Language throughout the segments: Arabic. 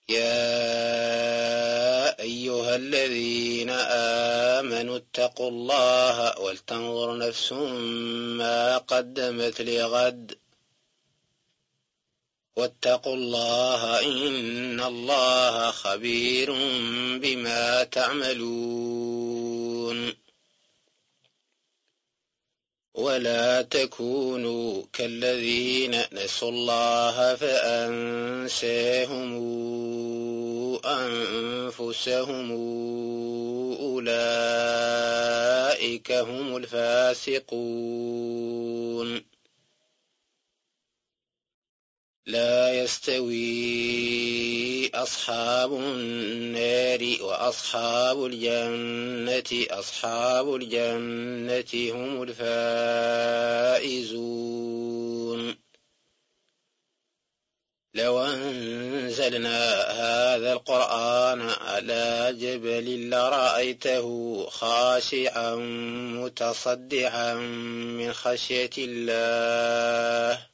يا أيها الذين آمنوا اتقوا الله ولتنظر نفس ما قدمت لغد واتقوا الله إن الله خبير بما تعملون ولا تكونوا كالذين نسوا الله فأنساهم أنفسهم أولئك هم الفاسقون لا يستوي أصحاب النار وأصحاب الجنة أصحاب الجنة هم الفائزون لو أنزلنا هذا القرآن على جبل لرأيته خاشعا متصدعا من خشية الله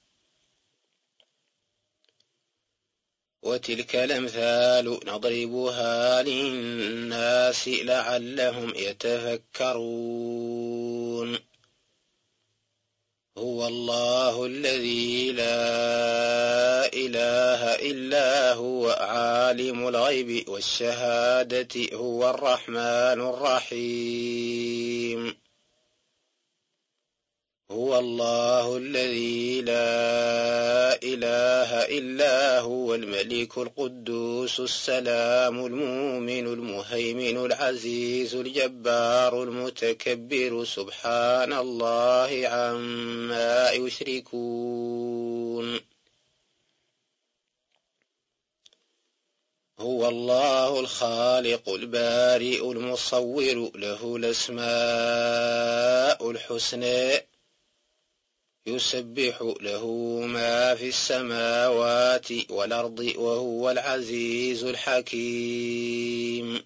وتلك الأمثال نضربها للناس لعلهم يتفكرون هو الله الذي لا إله إلا هو عالم الغيب والشهادة هو الرحمن الرحيم هو الله الذي لا إله إلا هو الملك القدوس السلام المؤمن المهيمن العزيز الجبار المتكبر سبحان الله عما يشركون هو الله الخالق البارئ المصور له الأسماء الحسنى يسبح له ما في السماوات والأرض وهو العزيز الحكيم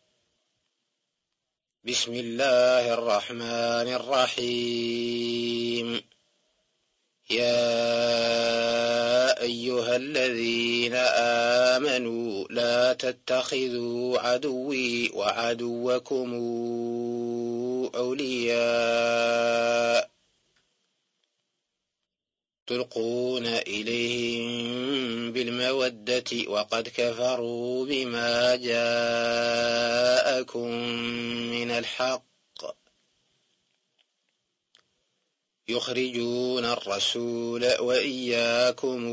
بسم الله الرحمن الرحيم يا أيها الذين آمنوا لا تتخذوا عدوي وعدوكم أولياء تلقون إليهم بالمودة وقد كفروا بما جاءكم من الحق يخرجون الرسول وإياكم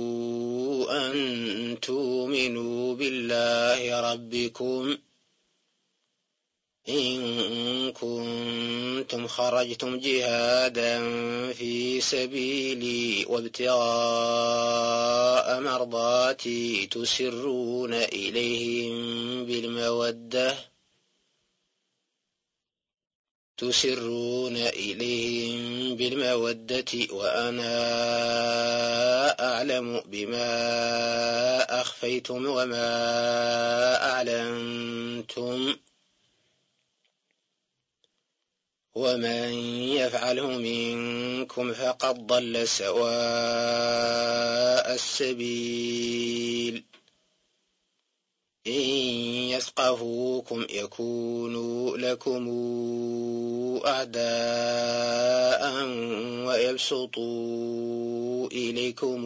أن تؤمنوا بالله ربكم إن كنتم خرجتم جهادا في سبيلي وابتغاء مرضاتي تسرون إليهم بالمودة وأنا أعلم بما أخفيتم وما أعلنتم ومن يفعله منكم فقد ضل سواء السبيل إن يثقفوكم يكونوا لكم أعداء ويبسطوا إليكم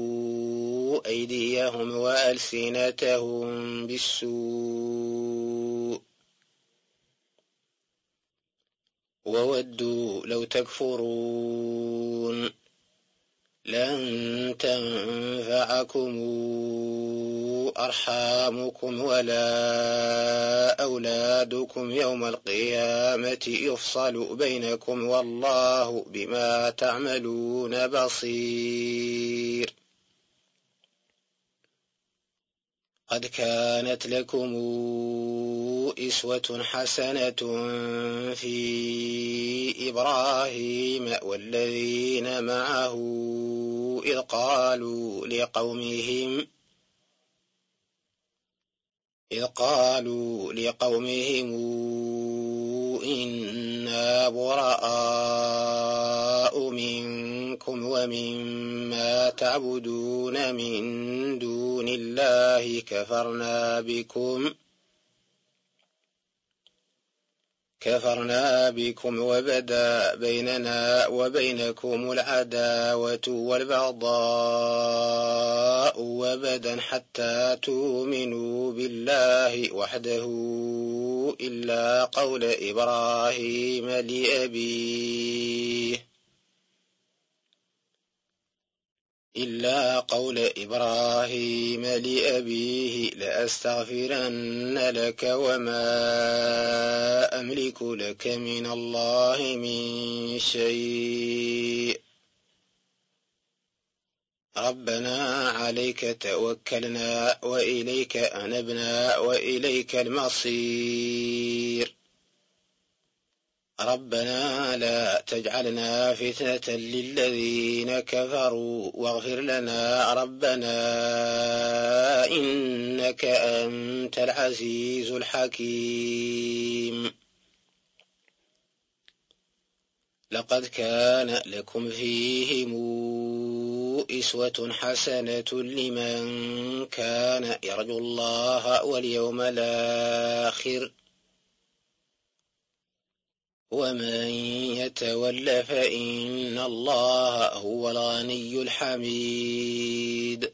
أيديهم وألسنتهم بالسوء وودوا لو تكفرون لن تنفعكم أرحامكم ولا أولادكم يوم القيامة يفصل بينكم والله بما تعملون بصير قد كانت لكم أسوة حسنة في إبراهيم والذين معه إذ قالوا لقومهم إنا براء منكم لكم ومما تعبدون من دون الله كفرنا بكم وبدا بيننا وبينكم العداوة والبغضاء وبدا حتى تؤمنوا بالله وحده إلا قول إبراهيم لأبيه لأستغفرن لك وما أملك لك من الله من شيء ربنا عليك توكلنا وإليك أنبنا وإليك المصير ربنا لا تجعلنا فتنة للذين كفروا واغفر لنا ربنا إنك أنت العزيز الحكيم لقد كان لكم فيهم أسوة حسنة لمن كان يرجو الله واليوم الآخر ومن يتول فإن الله هو الغني الحميد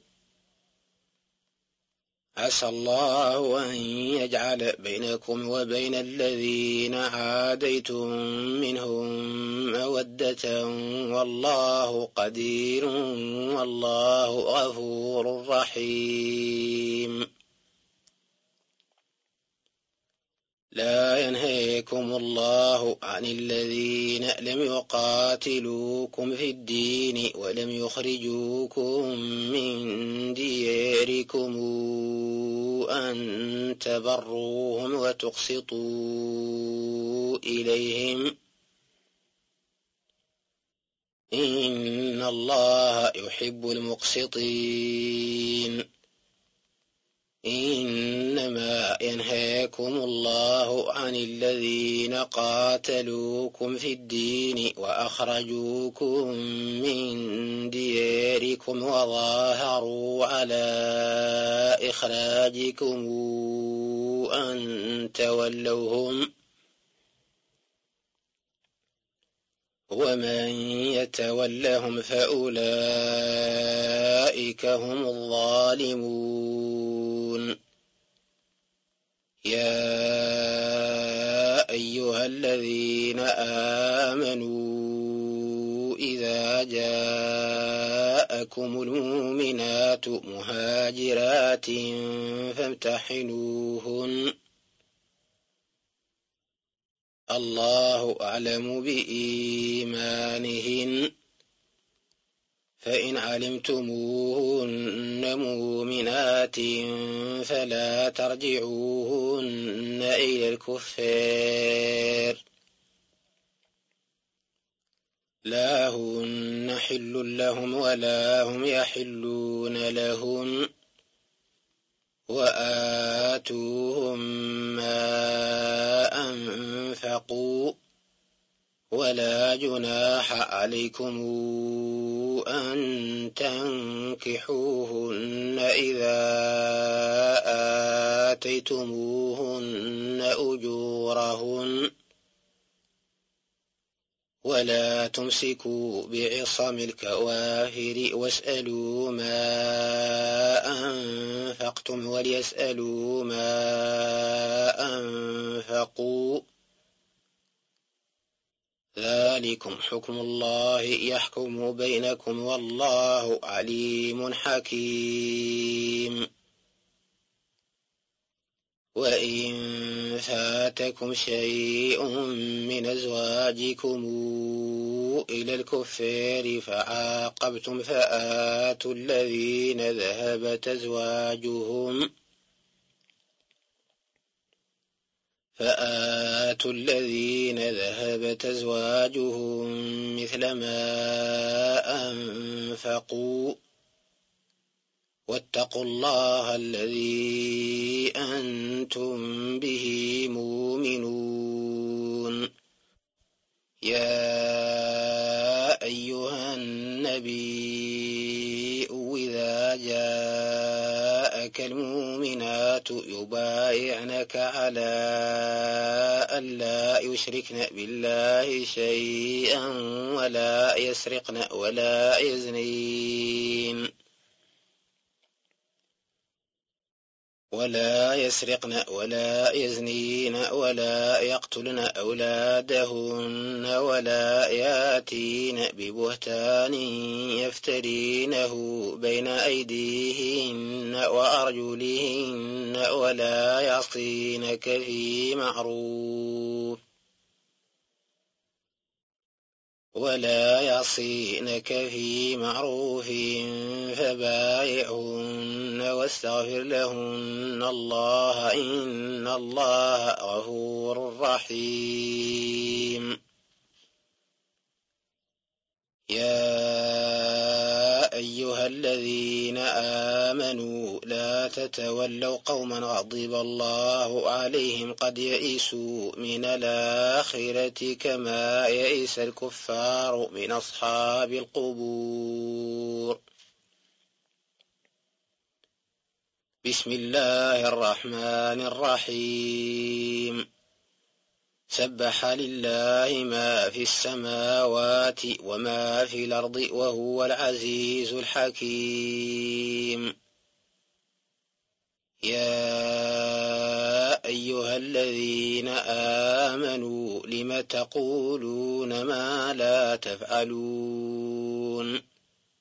عسى الله أن يجعل بينكم وبين الذين عاديتم منهم مودة والله قدير والله غفور رحيم لا ينهيكم الله عن الذين لم يقاتلوكم في الدين ولم يخرجوكم من دياركم أن تبروهم وتقسطوا إليهم إن الله يحب المقسطين إنما ينهاكم الله عن الذين قاتلوكم في الدين وأخرجوكم من دياركم وظاهروا على إخراجكم أن تولوهم ومن يتولهم فأولئك هم الظالمون يا أيها الذين آمنوا إذا جاءكم المؤمنات مهاجرات فامتحنوهن الله أعلم بإيمانهن فإن علمتموهن مؤمنات فلا ترجعوهن إلى الكفار لا هن حل لهم ولا هم يحلون لهن وآتوهم ما أنفقوا ولا جناح عليكم أن تنكحوهن إذا آتيتموهن أجورهن ولا تمسكوا بعصم الكوافر واسألوا ما أنفقتم وليسألوا ما أنفقوا ذلكم حكم الله يحكم بينكم والله عليم حكيم وإن فاتكم شيء من أزواجكم إلى الكفار فعاقبتم فآتوا الذين ذهبت أزواجهم مثل ما أنفقوا واتقوا الله الذي أنتم به مؤمنون يا أيها النبي النبي إذا جاءك المؤمنات يبايعنك على ألا يشركن بالله شيئا ولا يسرقن ولا يزنين ولا يقتلن أولادهن ولا ياتين ببهتان يفترينه بين أيديهن وأرجلهن ولا يعصينك في معروف فبايعهن واستغفر لهن الله إن الله غفور رحيم. يا أيها الذين آمنوا لا تتولوا قوما غضب الله عليهم قد يئسوا من الآخرة كما يئس الكفار من أصحاب القبور. بسم الله الرحمن الرحيم. سبح لله ما في السماوات وما في الأرض وهو العزيز الحكيم. يا أيها الذين آمنوا لم تقولون ما لا تفعلون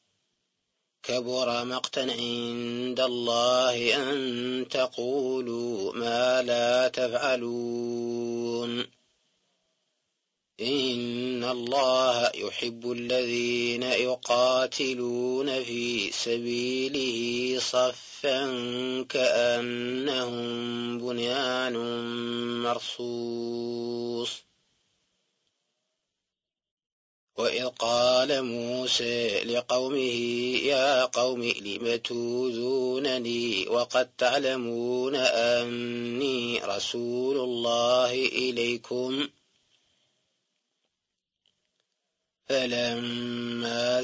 كبر مقتا عند الله أن تقولوا ما لا تفعلون إن الله يحب الذين يقاتلون في سبيله صفا كأنهم بنيان مرصوص. وإذ قال موسى لقومه يا قوم لم توذونني وقد تعلمون أني رسول الله إليكم فلما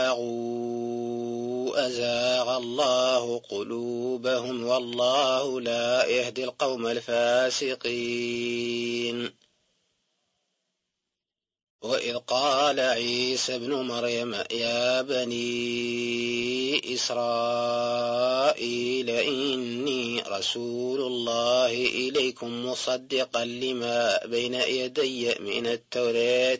زاغوا أزاغ الله قلوبهم والله لا يهدي القوم الفاسقين. وإذ قال عيسى ابن مريم يا بني إسرائيل إني رسول الله إليكم مصدقا لما بين يدي من التوراة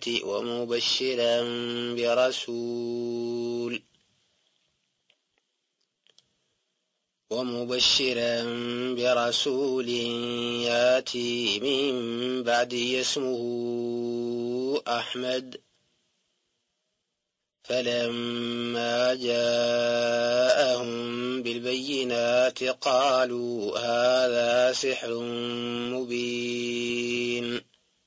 ومبشرا برسول ياتي من بعدي اسمه أحمد. فلما جاءهم بالبينات قالوا هذا سحر مبين.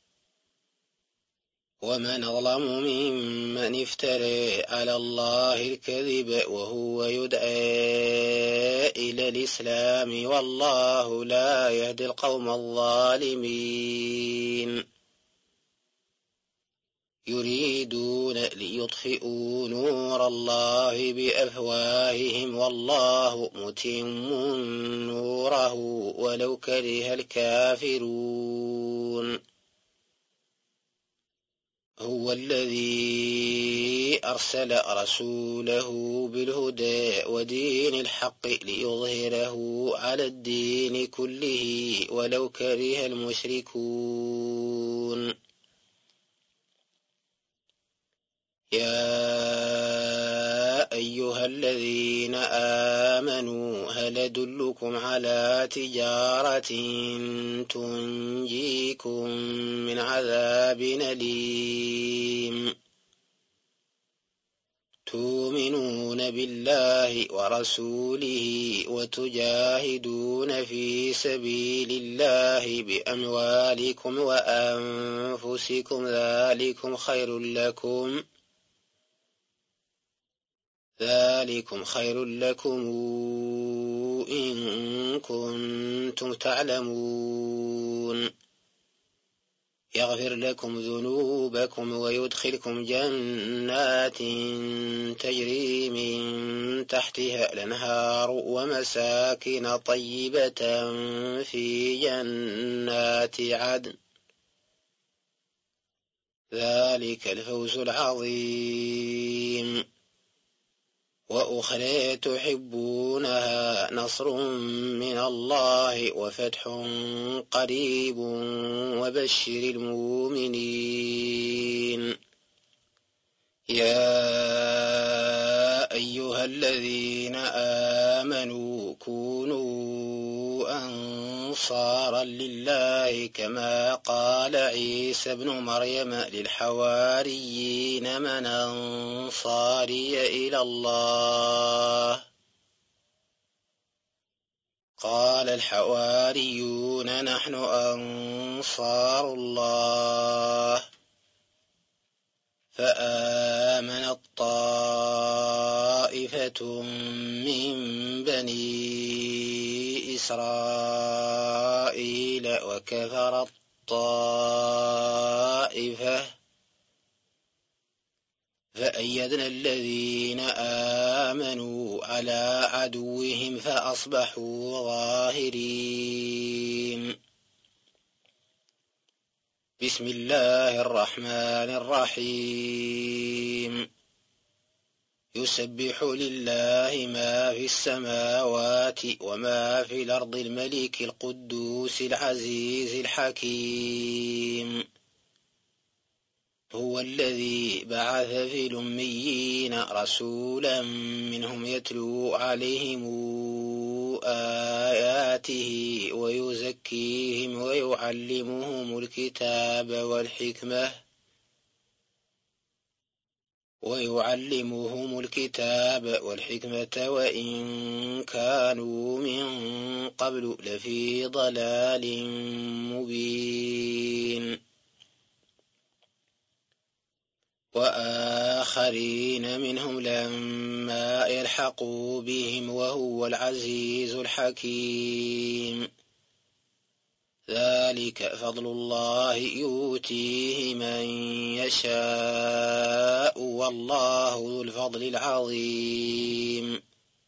ومن أظلم ممن افترى على الله الكذب وهو يدعى إلى الإسلام والله لا يهدي القوم الظالمين. يريدون ليطفئوا نور الله بأفواههم والله متم نوره ولو كره الكافرون. هو الذي أرسل رسوله بالهدى ودين الحق ليظهره على الدين كله ولو كره المشركون. يا أيها الذين آمنوا هل أدلكم على تجارة تنجيكم من عذاب أليم. تؤمنون بالله ورسوله وتجاهدون في سبيل الله بأموالكم وأنفسكم ذلكم خير لكم إن كنتم تعلمون. يغفر لكم ذنوبكم ويدخلكم جنات تجري من تحتها الأنهار ومساكن طيبة في جنات عدن ذلك الفوز العظيم. وأخرى تحبونها نصر من الله وفتح قريب وبشر المؤمنين. يا أيها الذين آمنوا كونوا أنصارا لله كما قال عيسى ابن مريم للحواريين من أنصاري إلى الله قال الحواريون نحن أنصار الله فآمنت طائفة من بني إسرائيل وكفرت طائفة فأيدنا الذين آمنوا على عدوهم فأصبحوا ظاهرين. بسم الله الرحمن الرحيم. يسبح لله ما في السماوات وما في الأرض الملك القدوس العزيز الحكيم. هو الذي بعث في الأميين رسولا منهم يتلو عليهم آياته ويزكيهم ويعلمهم الكتاب والحكمة وإن كانوا من قبل لفي ضلال مبين. وآخرين منهم لما يلحقوا بهم وهو العزيز الحكيم. ذلك فضل الله يؤتيه من يشاء والله ذو الفضل العظيم.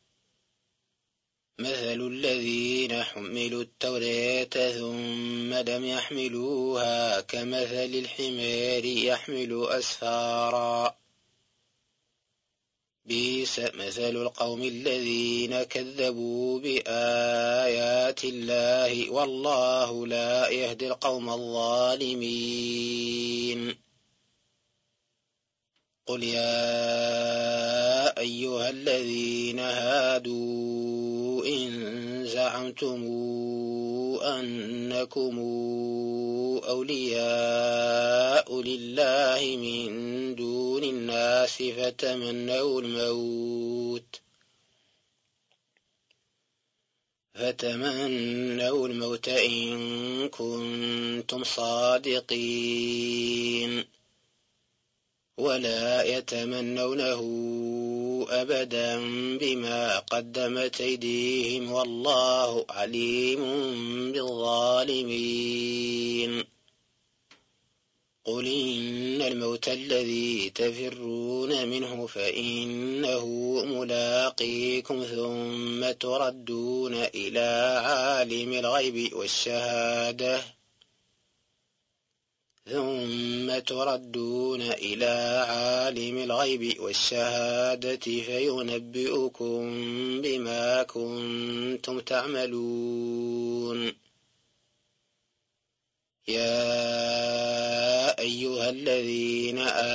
مثل الذين حملوا التوراة ثم لم يحملوها كمثل الحمار يحمل أسفارا بئس مثل القوم الذين كذبوا بآيات الله والله لا يهدي القوم الظالمين. قل يا أيها الذين هادوا إن زعمتم أنكم أولياء لله من دون الناس فتمنوا الموت إن كنتم صادقين ولا يتمنونه أبدا بما قدمت أيديهم والله عليم بالظالمين. قل إن الموت الذي تفرون منه فإنه ملاقيكم ثم تردون إلى عالم الغيب والشهادة فينبئكم بما كنتم تعملون. يا أيها الذين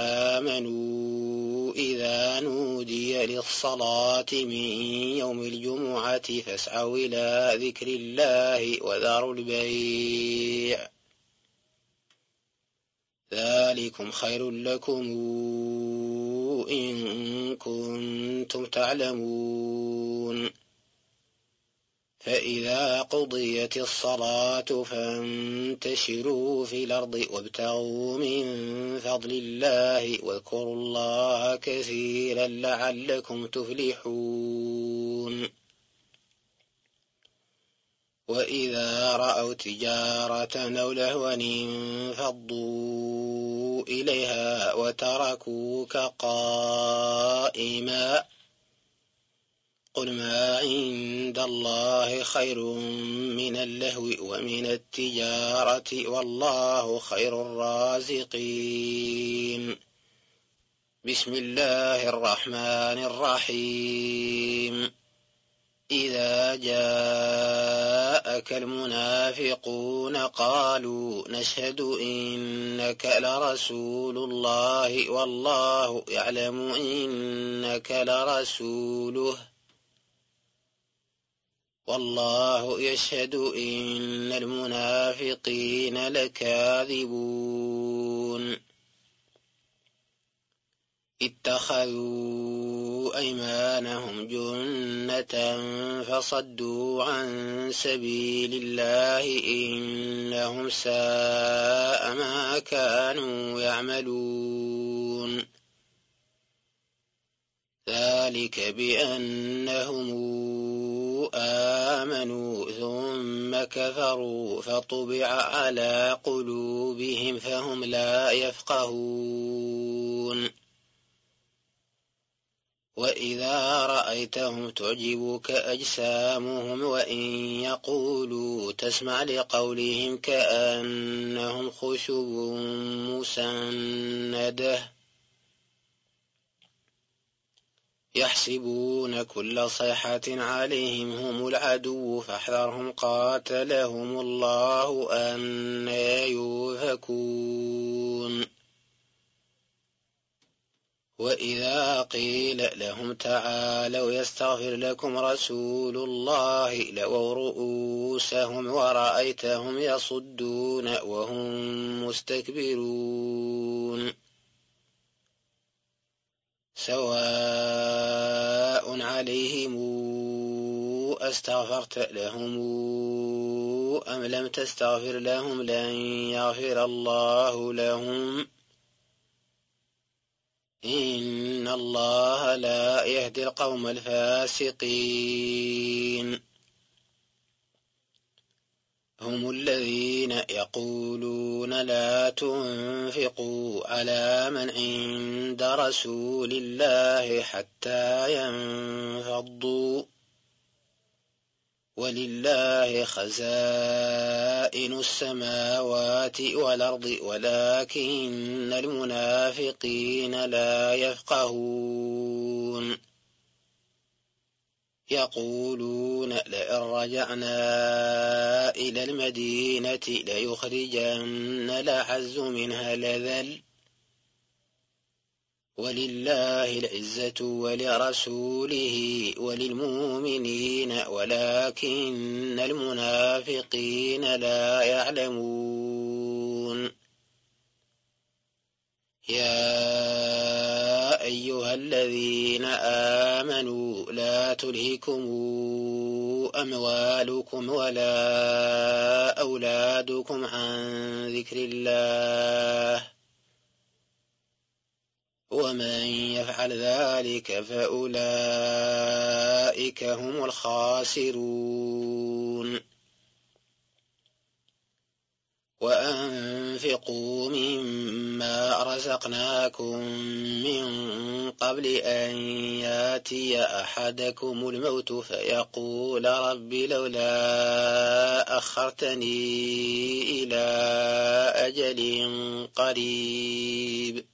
آمنوا إذا نودي للصلاة من يوم الجمعة فاسعوا إلى ذكر الله وذروا البيع ذلكم خير لكم إن كنتم تعلمون. فإذا قضيت الصلاة فانتشروا في الأرض وابتغوا من فضل الله واذكروا الله كثيرا لعلكم تفلحون. وإذا رأوا تجارة أو لهوا انفضوا إليها وتركوك قائما قل ما عند الله خير من اللهو ومن التجارة والله خير الرازقين. بسم الله الرحمن الرحيم. إذا جاءك المنافقون قالوا نشهد إنك لرسول الله والله يعلم إنك لرسوله والله يشهد إن المنافقين لكاذبون. اتخذوا أيمانهم جنة فصدوا عن سبيل الله إنهم ساء ما كانوا يعملون. ذلك بأنهم آمنوا ثم كفروا فطبع على قلوبهم فهم لا يفقهون. وإذا رأيتهم تعجبك أجسامهم وإن يقولوا تسمع لقولهم كأنهم خشب مسندة يحسبون كل صيحة عليهم هم العدو فاحذرهم قاتلهم الله أنى يؤفكون. وإذا قيل لهم تعالوا يستغفر لكم رسول الله لووا رؤوسهم ورأيتهم يصدون وهم مستكبرون. سواء عليهم أستغفرت لهم أم لم تستغفر لهم لن يغفر الله لهم إن الله لا يهدي القوم الفاسقين. هم الذين يقولون لا تنفقوا على من عند رسول الله حتى ينفضوا ولله خزائن السماوات والأرض ولكن المنافقين لا يفقهون. يقولون لئن رجعنا إلى المدينة ليخرجن الأعز منها الأذل ولله العزة ولرسوله وللمؤمنين ولكن المنافقين لا يعلمون. يا أيها الذين آمنوا لا تلهكم أموالكم ولا أولادكم عن ذكر الله ومن يفعل ذلك فأولئك هم الخاسرون. وأنفقوا مما رزقناكم من قبل أن ياتي أحدكم الموت فيقول رب لولا أخرتني إلى أجل قريب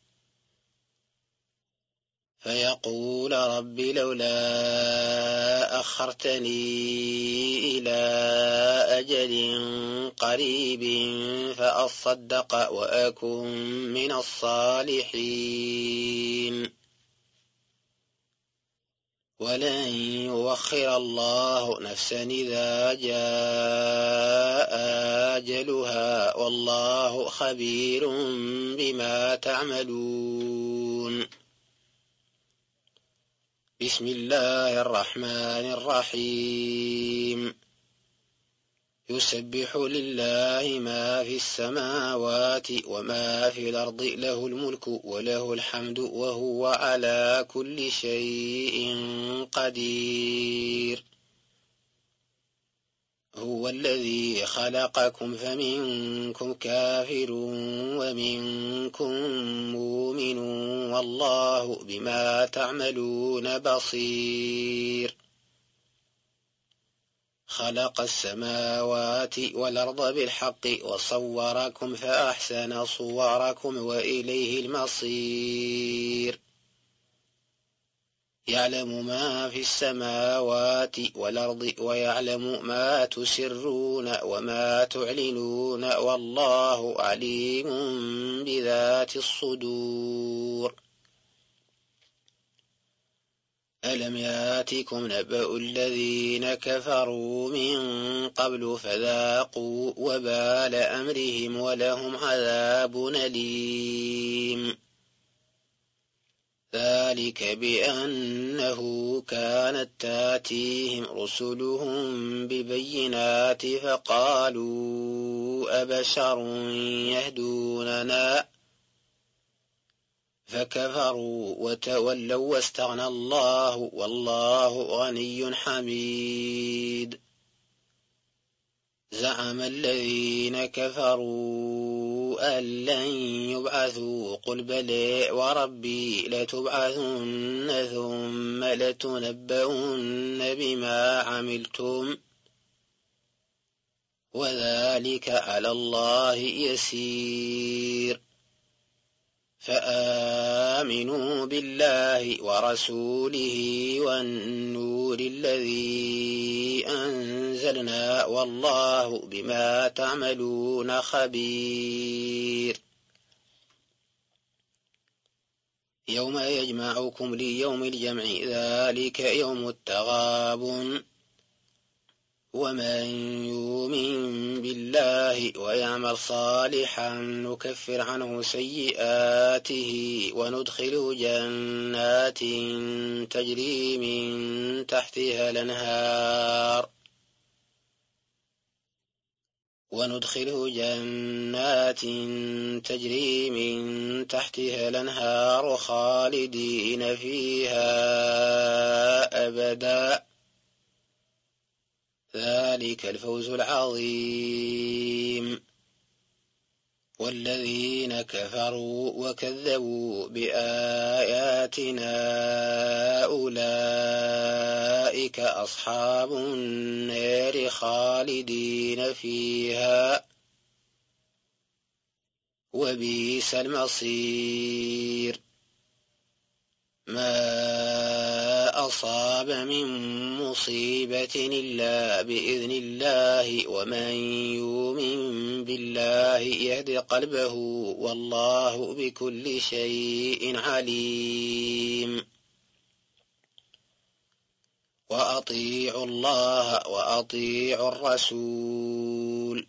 فيقول رب لولا أخرتني إلى أجل قريب فأصدق وأكن من الصالحين ولن يؤخر الله نفسا إذا جاء أجلها والله خبير بما تعملون. بسم الله الرحمن الرحيم. يسبح لله ما في السماوات وما في الأرض له الملك وله الحمد وهو على كل شيء قدير. هو الذي خلقكم فمنكم كافر ومنكم مؤمن والله بما تعملون بصير خلق السماوات والأرض بالحق وصوركم فأحسن صوركم وإليه المصير يعلم ما في السماوات والأرض ويعلم ما تسرون وما تعلنون والله عليم بذات الصدور ألم ياتكم نبأ الذين كفروا من قبل فذاقوا وبال أمرهم ولهم عذاب أليم ذلك بأنه كانت تاتيهم رسلهم ببينات فقالوا أبشر يهدوننا فكفروا وتولوا واستغنى الله والله غني حميد زعم الذين كفروا أن لن يبعثوا قل بلى وربي لتبعثن ثم لتنبؤن بما عملتم وذلك على الله يسير فآمنوا بالله ورسوله والنور الذي أنزلنا والله بما تعملون خبير يوم يجمعكم ليوم الجمع ذلك يوم التغابن ومن يؤمن بالله ويعمل صالحا نكفر عنه سيئاته وندخله جنات تجري من تحتها الأنهار خالدين فيها أبدا ذلك الفوز العظيم والذين كفروا وكذبوا بآياتنا أولئك أصحاب النار خالدين فيها وبئس المصير ما أصاب من مصيبة إلا بإذن الله ومن يؤمن بالله يهد قلبه والله بكل شيء عليم وأطيعوا الله وأطيعوا الرسول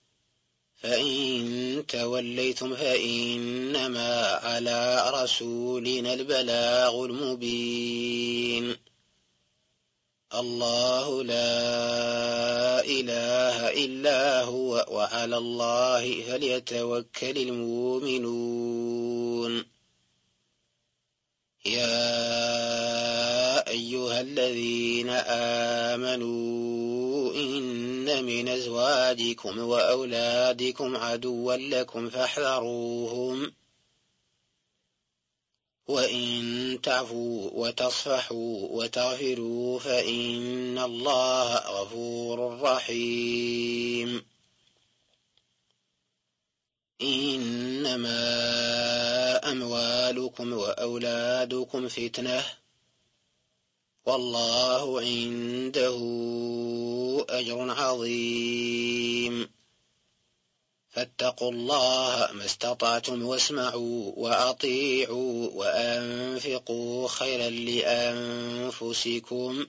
فإن توليتم فإنما على رسولنا البلاغ المبين الله لا إله إلا هو وعلى الله فليتوكل المؤمنون يا أيها الذين آمنوا إن من أزواجكم وأولادكم عدوا لكم فاحذروهم وإن تعفوا وتصفحوا وتغفروا فإن الله غفور رحيم إنما أموالكم وأولادكم فتنة والله عنده أجر عظيم فاتقوا الله ما استطعتم واسمعوا وأطيعوا وأنفقوا خيرا لأنفسكم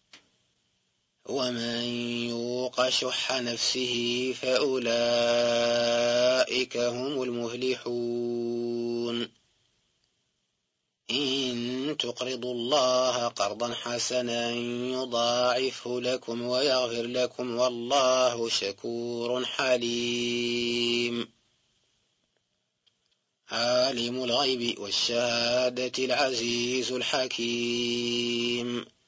ومن يوق شح نفسه فأولئك هم المفلحون إن تقرضوا الله قرضا حسنا يضاعفه لكم ويغفر لكم والله شكور حليم عالم الغيب والشهادة العزيز الحكيم